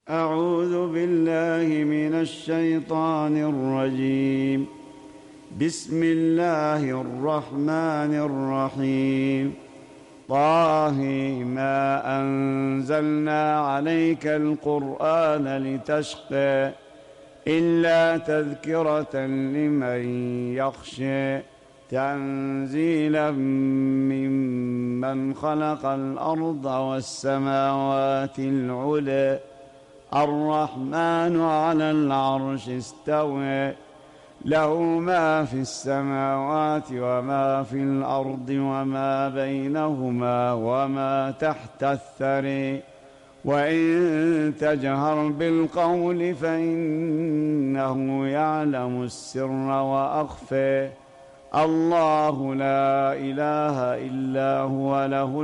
أعوذ بالله من الشيطان الرجيم. بسم الله الرحمن الرحيم. طه ما أنزلنا عليك القرآن لتشقى إلا تذكرة لمن يخشى تنزيلا ممن خلق الأرض والسماوات العلى الرحمن على العرش استوى له ما في السماوات وما في الأرض وما بينهما وما تحت الثرى وإن تجهر بالقول فإنه يعلم السر وأخفى الله لا إله إلا هو له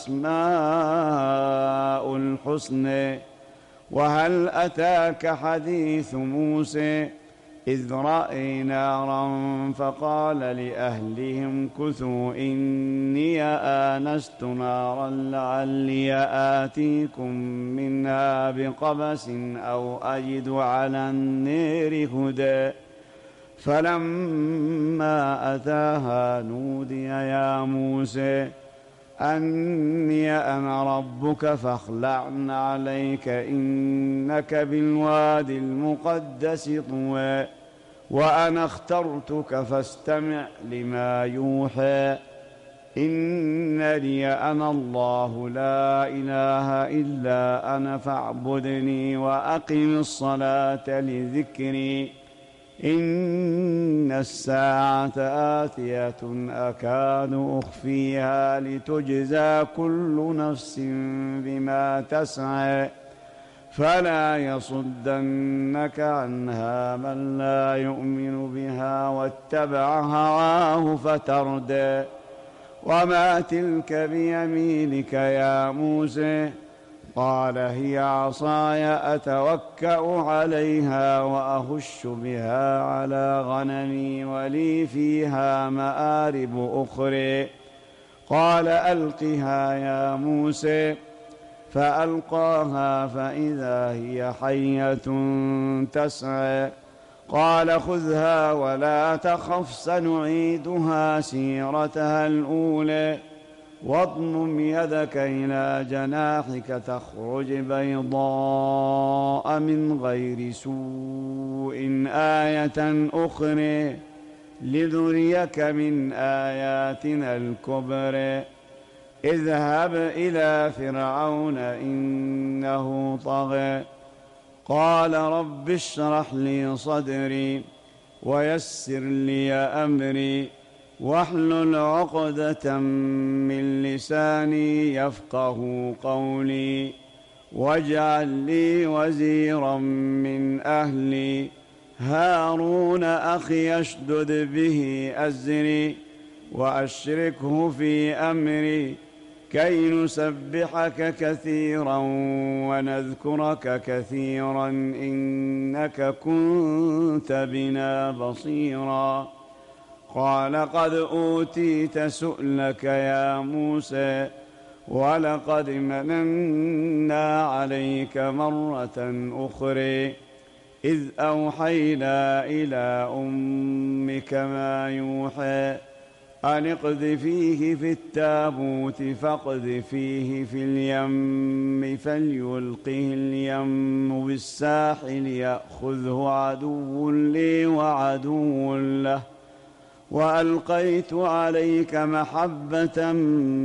الأسماء الحسنى. وهل أتاك حديث موسى إذ رأى نارا فقال لأهلهم كثوا إني آنست نارا لعلي آتيكم منها بقبس أو أجد على النار هدى فلما أتاها نودي يا موسى أني أنا ربك فاخلع عليك إنك بالواد المقدس طوى وأنا اخترتك فاستمع لما يوحى إنني أنا الله لا إله إلا أنا فاعبدني وأقم الصلاة لذكري إن الساعة آتية أكاد أخفيها لتجزى كل نفس بما تسعى فلا يصدنك عنها من لا يؤمن بها واتبع هواه فتردى وما تلك بيمينك يا موسى قال هي عصاي أتوكأ عليها وأهش بها على غنمي ولي فيها مآرب أخرى قال ألقها يا موسى فألقاها فإذا هي حية تسعى قال خذها ولا تخف سنعيدها سيرتها الأولى واضمم يدك إلى جناحك تخرج بيضاء من غير سوء آية أخرى لنريك من آياتنا الكبرى اذهب إلى فرعون إنه طغى قال رب اشرح لي صدري ويسر لي أمري واحلل عقدة من لساني يفقه قولي واجعل لي وزيرا من أهلي هارون أخي اشدد به أزري وأشركه في أمري كي نسبحك كثيرا ونذكرك كثيرا إنك كنت بنا بصيرا قال قد أوتيت سؤلك يا موسى ولقد مننا عليك مرة أخرى إذ أوحينا إلى أمك ما يوحى أن اقذفيه في التابوت فاقذفيه في اليم فليلقه اليم بالساحل يأخذه عدو لي وعدو له وألقيت عليك محبة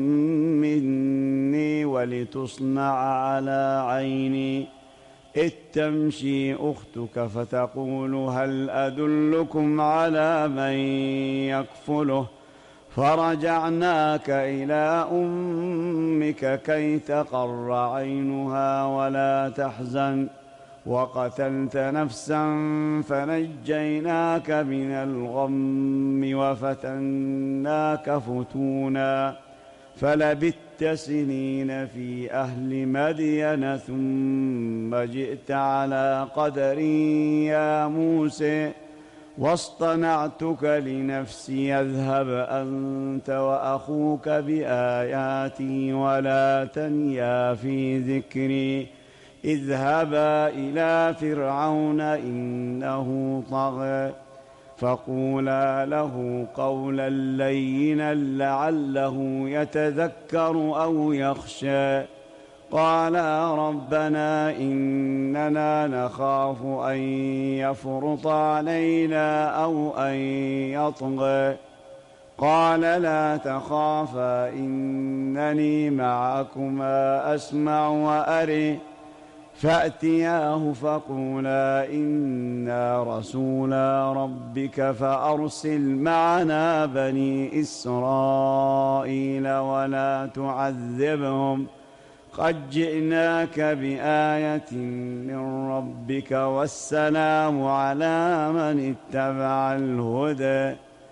مني ولتصنع على عيني إذ تمشي أختك فتقول هل أدلكم على من يكفله فرجعناك إلى أمك كي تقر عينها ولا تحزن وقتلت نفسا فنجيناك من الغم وفتناك فتونا فلبثت سنين في أهل مدين ثم جئت على قدر يا موسى واصطنعتك لنفسي اذهب أنت وأخوك بآياتي ولا تنيا في ذكري اذهبا إلى فرعون إنه طغى فقولا له قولا لينا لعله يتذكر أو يخشى قالا ربنا إننا نخاف أن يفرط علينا أو أن يطغى قال لا تخافا إنني معكما أسمع وأري فأتياه فقولا إنا رسولا ربك فأرسل معنا بني إسرائيل ولا تعذبهم قد جئناك بآية من ربك والسلام على من اتبع الهدى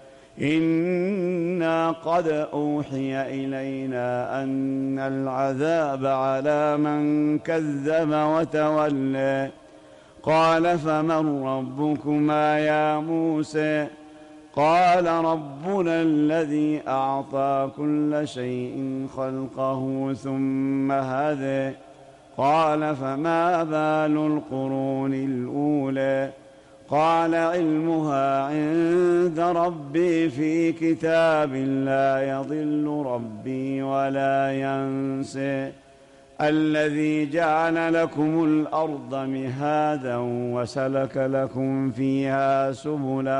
إنا قد أوحي إلينا أن العذاب على من كذب وتولى قال فمن ربكما يا موسى قال ربنا الذي أعطى كل شيء خلقه ثم هدى قال فما بال القرون الأولى قال علمها عند ربي في كتاب لا يضل ربي ولا ينسى الذي جعل لكم الأرض مهادا وسلك لكم فيها سبلا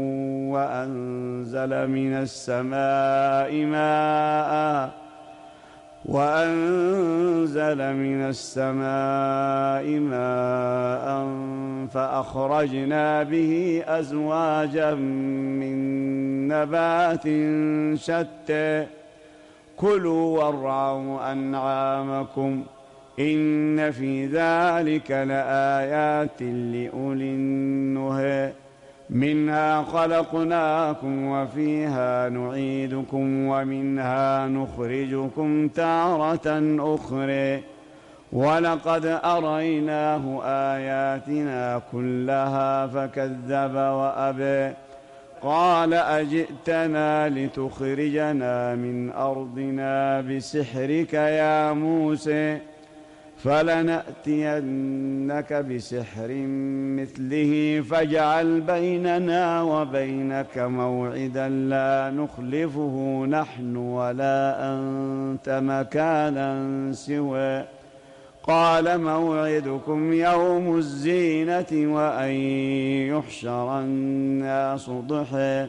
وأنزل من السماء ماء فأخرجنا به أزواجا من نبات شتى كلوا وارعوا أنعامكم إن في ذلك لآيات لأولي النهى منها خلقناكم وفيها نعيدكم ومنها نخرجكم تارة أخرى ولقد أريناه آياتنا كلها فكذب وأبى قال أجئتنا لتخرجنا من أرضنا بسحرك يا موسى فلنأتينك بسحر مثله فاجعل بيننا وبينك موعدا لا نخلفه نحن ولا أنت مكانا سوى قال موعدكم يوم الزينة وأن يحشر الناس ضحى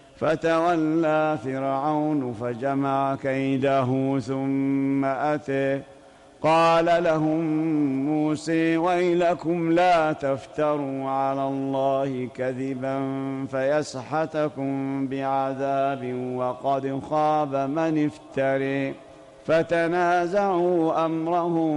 فتولى فرعون فجمع كيده ثم أتى قال لهم موسى ويلكم لا تفتروا على الله كذبا فيسحتكم بعذاب وقد خاب من افتري فتنازعوا أمرهم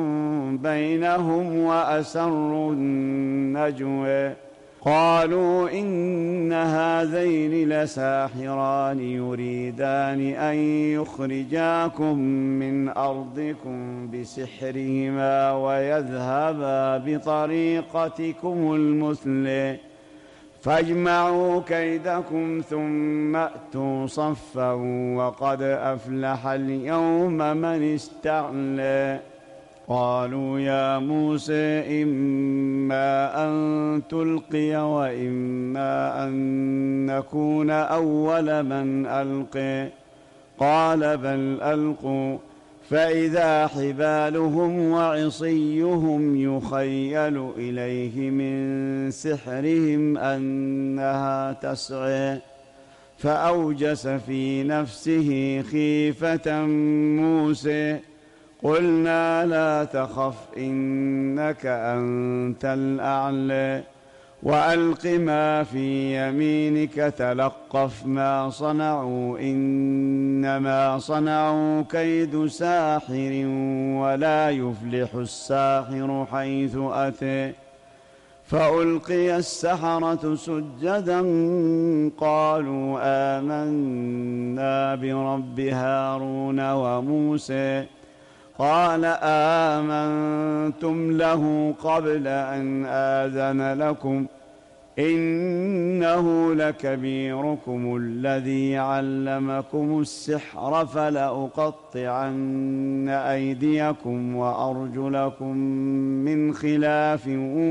بينهم وأسروا النجوى قالوا إن هذين لساحران يريدان أن يخرجاكم من أرضكم بسحرهما ويذهبا بطريقتكم المثلى فاجمعوا كيدكم ثم أتوا صفا وقد أفلح اليوم من استعلى قالوا يا موسى إما أن تلقي وإما أن نكون أول من ألقي قال بل ألقوا فإذا حبالهم وعصيهم يخيل إليه من سحرهم أنها تسعى فأوجس في نفسه خيفة موسى قلنا لا تخف إنك أنت الأعلى وألق ما في يمينك تلقف ما صنعوا إنما صنعوا كيد ساحر ولا يفلح الساحر حيث أتى فألقي السحرة سجدا قالوا آمنا برب هارون وموسى قال آمنتم له قبل أن آذن لكم إنه لكبيركم الذي علمكم السحر فلأقطعن أيديكم وأرجلكم من خلاف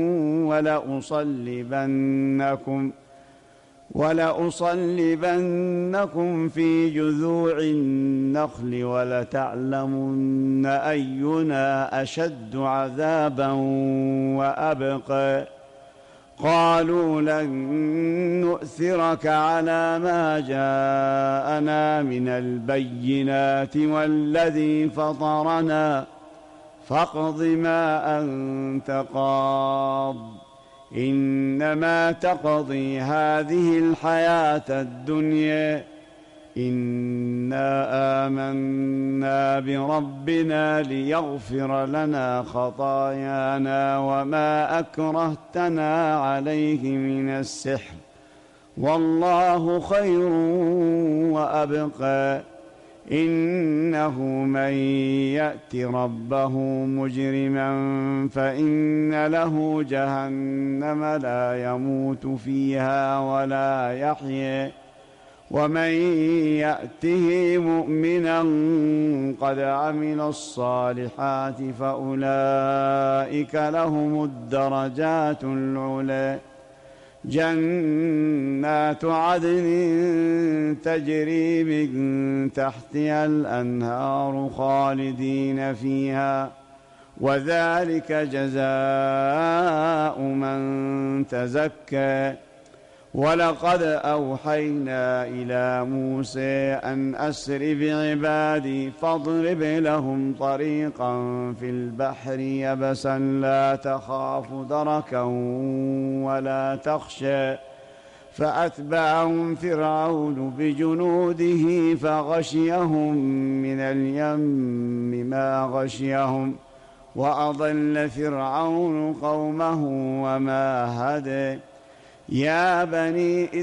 ولأصلبنكم في جذوع النخل ولتعلمن أينا أشد عذابا وأبقى قالوا لن نؤثرك على ما جاءنا من البينات والذي فطرنا فاقض ما أنت قاض إنما تقضي هذه الحياة الدنيا إنا آمنا بربنا ليغفر لنا خطايانا وما أكرهتنا عليه من السحر والله خير وأبقى إنه من يأت ربه مجرما فإن له جهنم لا يموت فيها ولا يحيى ومن يأته مؤمنا قد عمل الصالحات فأولئك لهم الدرجات العلى جنات عدن تجري من تحتها الأنهار خالدين فيها وذلك جزاء من تزكى ولقد أوحينا إلى موسى أن أسر بعبادي فاضرب لهم طريقا في البحر يبسا لا تخاف دركا ولا تخشى فأتبعهم فرعون بجنوده فغشيهم من اليم ما غشيهم وأضل فرعون قومه وما هدى يا بني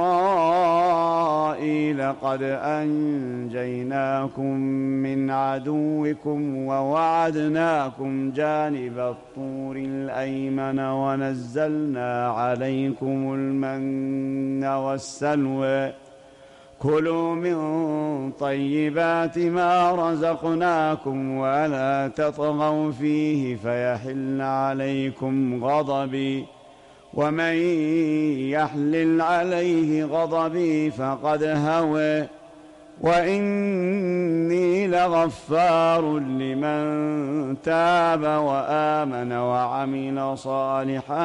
إسرائيل قد أنجيناكم من عدوكم ووعدناكم جانب الطور الأيمن ونزلنا عليكم المن والسلوى كلوا من طيبات ما رزقناكم ولا تطغوا فيه فيحل عليكم غضبي ومن يحلل عليه غضبي فقد هوى وإني لغفار لمن تاب وآمن وعمل صالحا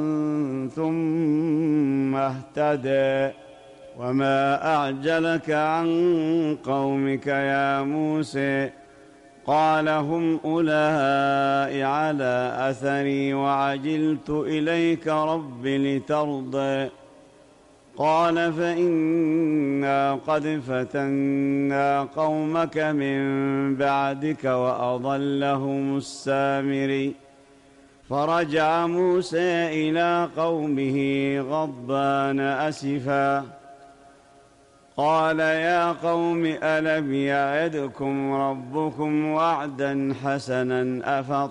ثم اهتدى وما أعجلك عن قومك يا موسى قال هم أولئك على أثري وعجلت إليك رب لترضى قال فإنا قد فتنا قومك من بعدك وأضلهم السامري فرجع موسى إلى قومه غضبان أسفا قال يا قوم ألم يعدكم ربكم وعدا حسنا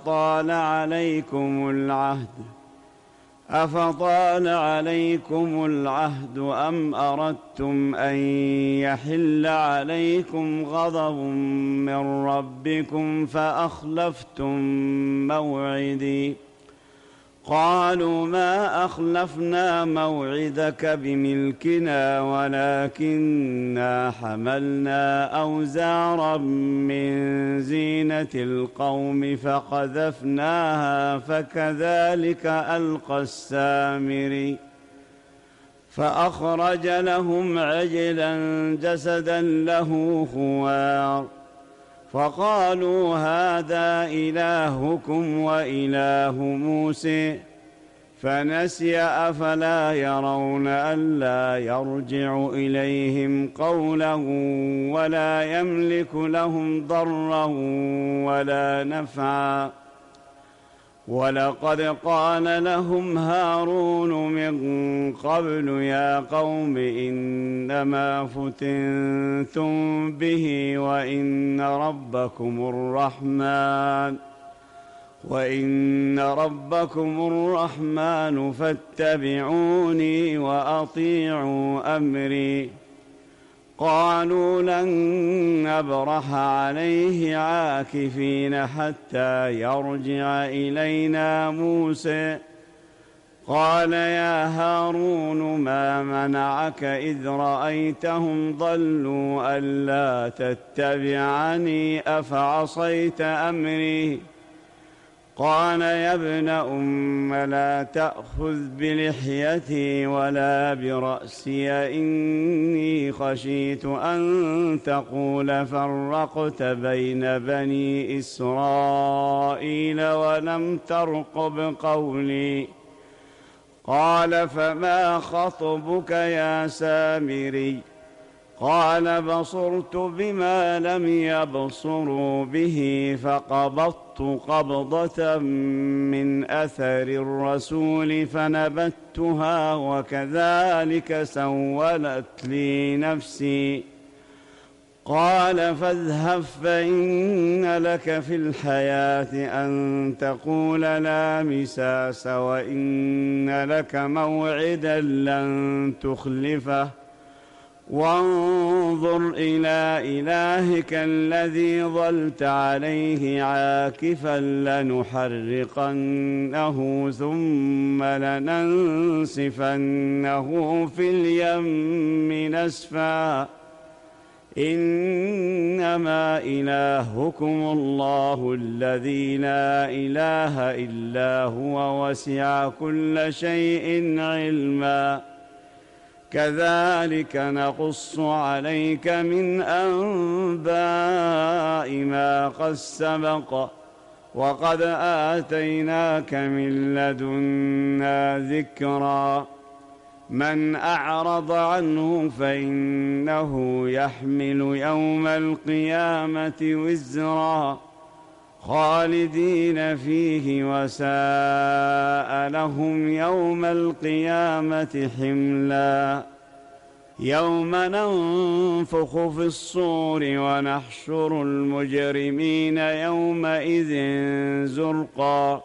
أفطال عليكم العهد أم أردتم أن يحل عليكم غضب من ربكم فأخلفتم موعدي قالوا ما أخلفنا موعدك بملكنا ولكننا حملنا أوزارا من زينة القوم فقذفناها فكذلك ألقى السامري فأخرج لهم عجلا جسدا له خوار فقالوا هذا إلهكم وإله موسى فنسي أفلا يرون ألا يرجع إليهم قولا ولا يملك لهم ضرا ولا نفعا ولقد قال لهم هارون من قبل يا قوم إنما فتنتم به وإن ربكم الرحمن وإن ربكم الرحمن فاتبعوني وأطيعوا أمري. قالوا لن نبرح عليه عاكفين حتى يرجع إلينا موسى. قال يا هارون ما منعك إذ رأيتهم ضلوا ألا تتبعني أفعصيت أمري؟ قال يا ابن أم لا تأخذ بلحيتي ولا برأسي إني خشيت أن تقول فرقت بين بني إسرائيل ولم ترقب قولي. قال فما خطبك يا سامري؟ قال بصرت بما لم يبصروا به فقبضت قبضة من أثر الرسول فنبتها وكذلك سولت لي نفسي. قال فاذهب فإن لك في الحياة أن تقول لا مساس وإن لك موعدا لن تخلفه وانظر إلى إلهك الذي ظلت عليه عاكفا لنحرقنه ثم لننسفنه في اليم نسفا. إنما إلهكم الله الذي لا إله إلا هو وسع كل شيء علما. كذلك نقص عليك من أنباء ما قد سبق وقد آتيناك من لدنا ذكرا. من أعرض عنه فإنه يحمل يوم القيامة وزرا خالدين فيه وساء لهم يوم القيامة حملا. يوم ننفخ في الصور ونحشر المجرمين يومئذ زرقا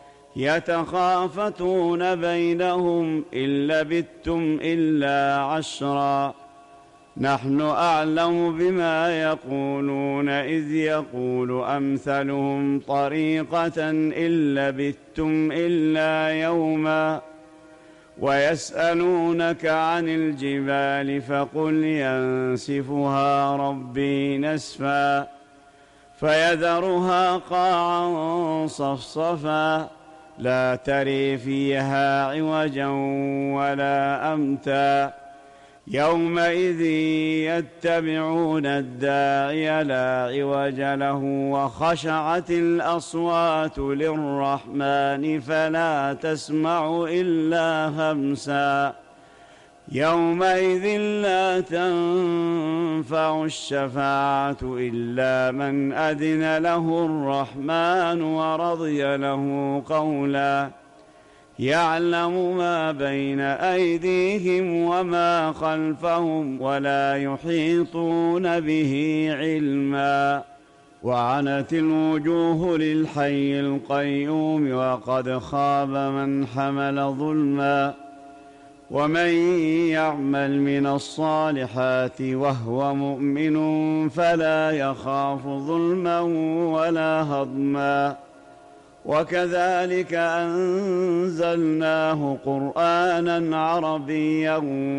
يتخافتون بينهم إن لبثتم إلا عشرا. نحن أعلم بما يقولون إذ يقول أمثلهم طريقة إن لبثتم إلا يوما. ويسألونك عن الجبال فقل ينسفها ربي نسفا فيذرها قاعا صفصفا لا تري فيها عوجا ولا أمتا. يومئذ يتبعون الداعي لا عوج له وخشعت الأصوات للرحمن فلا تسمع إلا همسا. يومئذ لا تنفع الشفاعة إلا من أذن له الرحمن ورضي له قولا. يعلم ما بين أيديهم وما خلفهم ولا يحيطون به علما. وعنت الوجوه للحي القيوم وقد خاب من حمل ظلما. ومن يعمل من الصالحات وهو مؤمن فلا يخاف ظلما ولا هضما. وكذلك أنزلناه قرآنا عربيا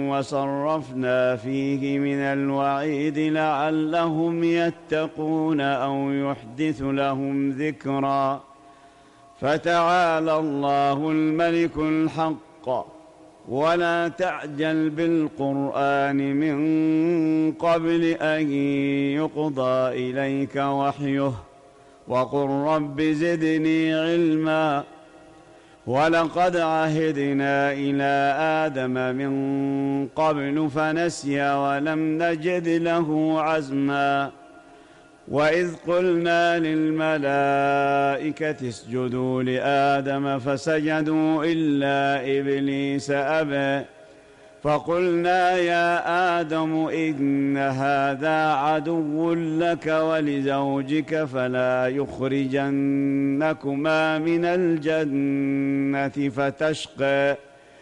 وصرفنا فيه من الوعيد لعلهم يتقون أو يحدث لهم ذكرا. فتعالى الله الملك الحق ولا تعجل بالقرآن من قبل أن يقضى إليك وحيه وقل رب زدني علما. ولقد عهدنا إلى آدم من قبل فنسي ولم نجد له عزما. وإذ قلنا للملائكة اسجدوا لآدم فسجدوا إلا إبليس أبى فقلنا يا آدم إن هذا عدو لك ولزوجك فلا يخرجنكما من الجنة فتشقى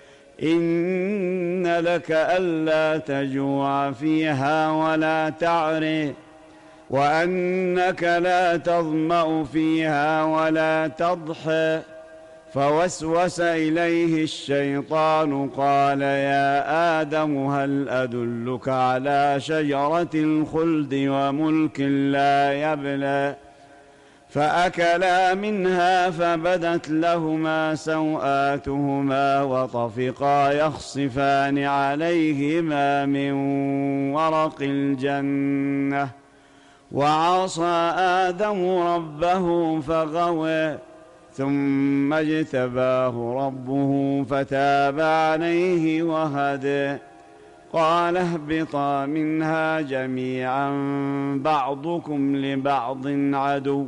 إن لك ألا تجوع فيها ولا تعري وأنك لا تظمأ فيها ولا تضحى فوسوس إليه الشيطان قال يا آدم هل أدلك على شجرة الخلد وملك لا يبلى فأكلا منها فبدت لهما سوآتهما وطفقا يخصفان عليهما من ورق الجنة وعصى آدم ربه فغوى ثم اجتباه ربه فتاب عليه وهدى قال اهبطا منها جميعا بعضكم لبعض عدو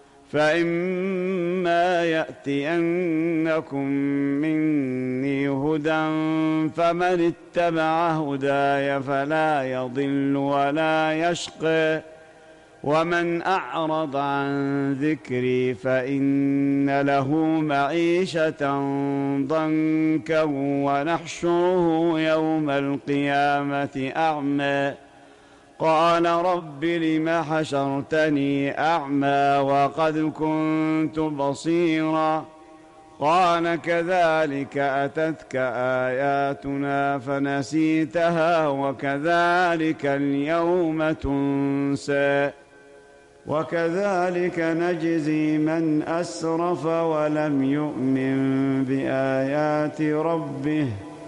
فإما يأتينكم مني هدى فمن اتبع هداي فلا يضل ولا يشقى ومن أعرض عن ذكري فإن له معيشة ضنكا ونحشره يوم القيامة أعمى قال رب لم حشرتني أعمى وقد كنت بصيرا قال كذلك أتتك آياتنا فنسيتها وكذلك اليوم تنسى وكذلك نجزي من أسرف ولم يؤمن بآيات ربه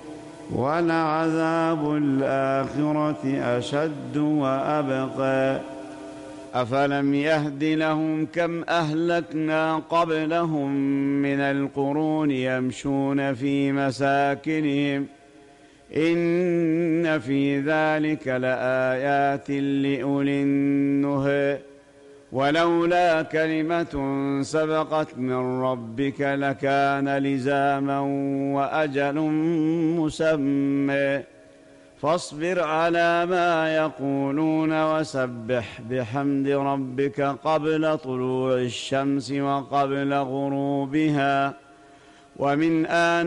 ولعذاب الآخرة أشد وأبقى أفلم يهد لهم كم أهلكنا قبلهم من القرون يمشون في مساكنهم إن في ذلك لآيات لأولي النهى ولولا كلمة سبقت من ربك لكان لزاما وأجل مسمى فاصبر على ما يقولون وسبح بحمد ربك قبل طلوع الشمس وقبل غروبها ومن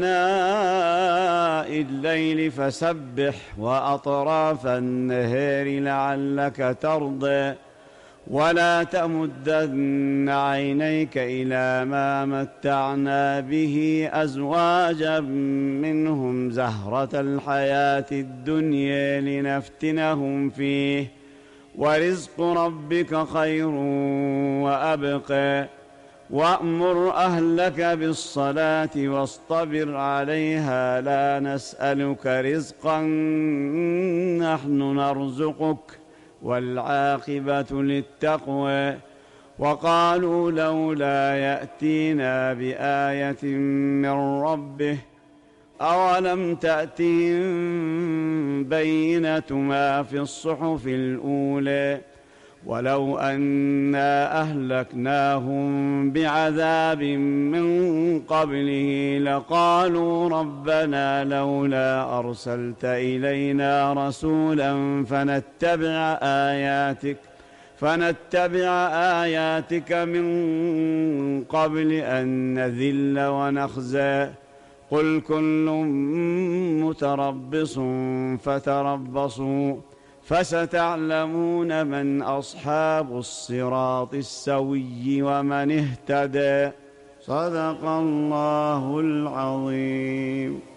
آناء الليل فسبح وأطراف النهار لعلك ترضى ولا تمدن عينيك إلى ما متعنا به أزواجا منهم زهرة الحياة الدنيا لنفتنهم فيه ورزق ربك خير وأبقى وأمر أهلك بالصلاة واصطبر عليها لا نسألك رزقا نحن نرزقك والعاقبة للتقوى وقالوا لولا يأتينا بآية من ربه أولم تأتهم بينة ما في الصحف الأولى ولو أنا أهلكناهم بعذاب من قبله لقالوا ربنا لولا أرسلت إلينا رسولا فنتبع آياتك من قبل أن نذل ونخزى قل كل متربص فتربصوا فستعلمون من أصحاب الصراط السوي ومن اهتدى صدق الله العظيم.